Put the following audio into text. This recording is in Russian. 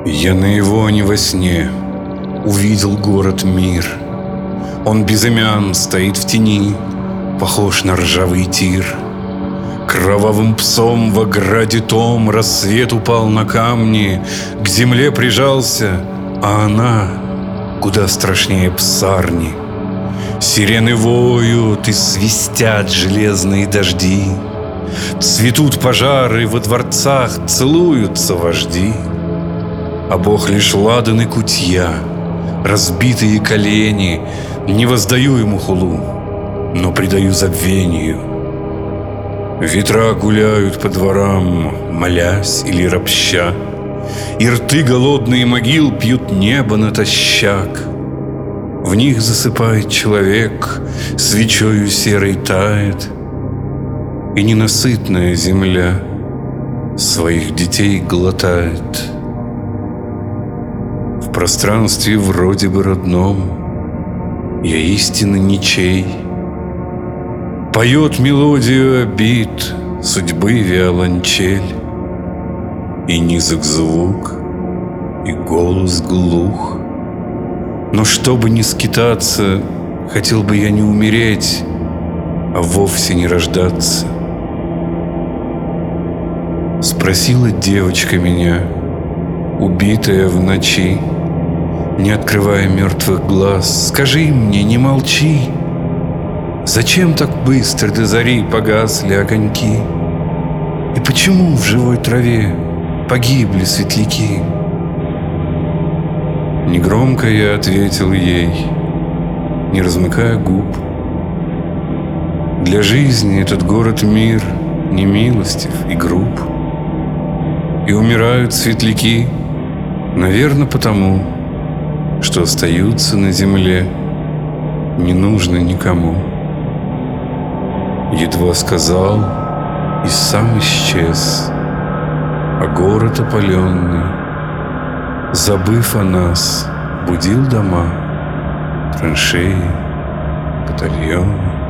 Я на его не во сне увидел город-мир. Он без имен стоит в тени, похож на ржавый тир. Кровавым псом в ограде том рассвет упал на камни, к земле прижался, а она куда страшнее псарни. Сирены воют и свистят железные дожди, цветут пожары во дворцах, целуются вожди. А Бог лишь ладан и кутья, разбитые колени. Не воздаю ему хулу, но предаю забвению. Ветра гуляют по дворам, молясь или ропща, и рты голодные могил пьют небо натощак. В них засыпает человек, свечою серой тает, и ненасытная земля своих детей глотает. В пространстве вроде бы родном я истинно ничей. Поет мелодию обид судьбы виолончель, и низок звук, и голос глух. Но чтобы не скитаться, хотел бы я не умереть, а вовсе не рождаться. Спросила девочка меня, убитая в ночи, не открывая мертвых глаз: скажи мне, не молчи, зачем так быстро до зари погасли огоньки? И почему в живой траве погибли светляки? Негромко я ответил ей, не размыкая губ: для жизни этот город-мир не милостив и груб. И умирают светляки, наверно, потому, что остаются на земле не нужно никому. Едва сказал, и сам исчез, а город опаленный, забыв о нас, будил дома, траншеи, батальоны.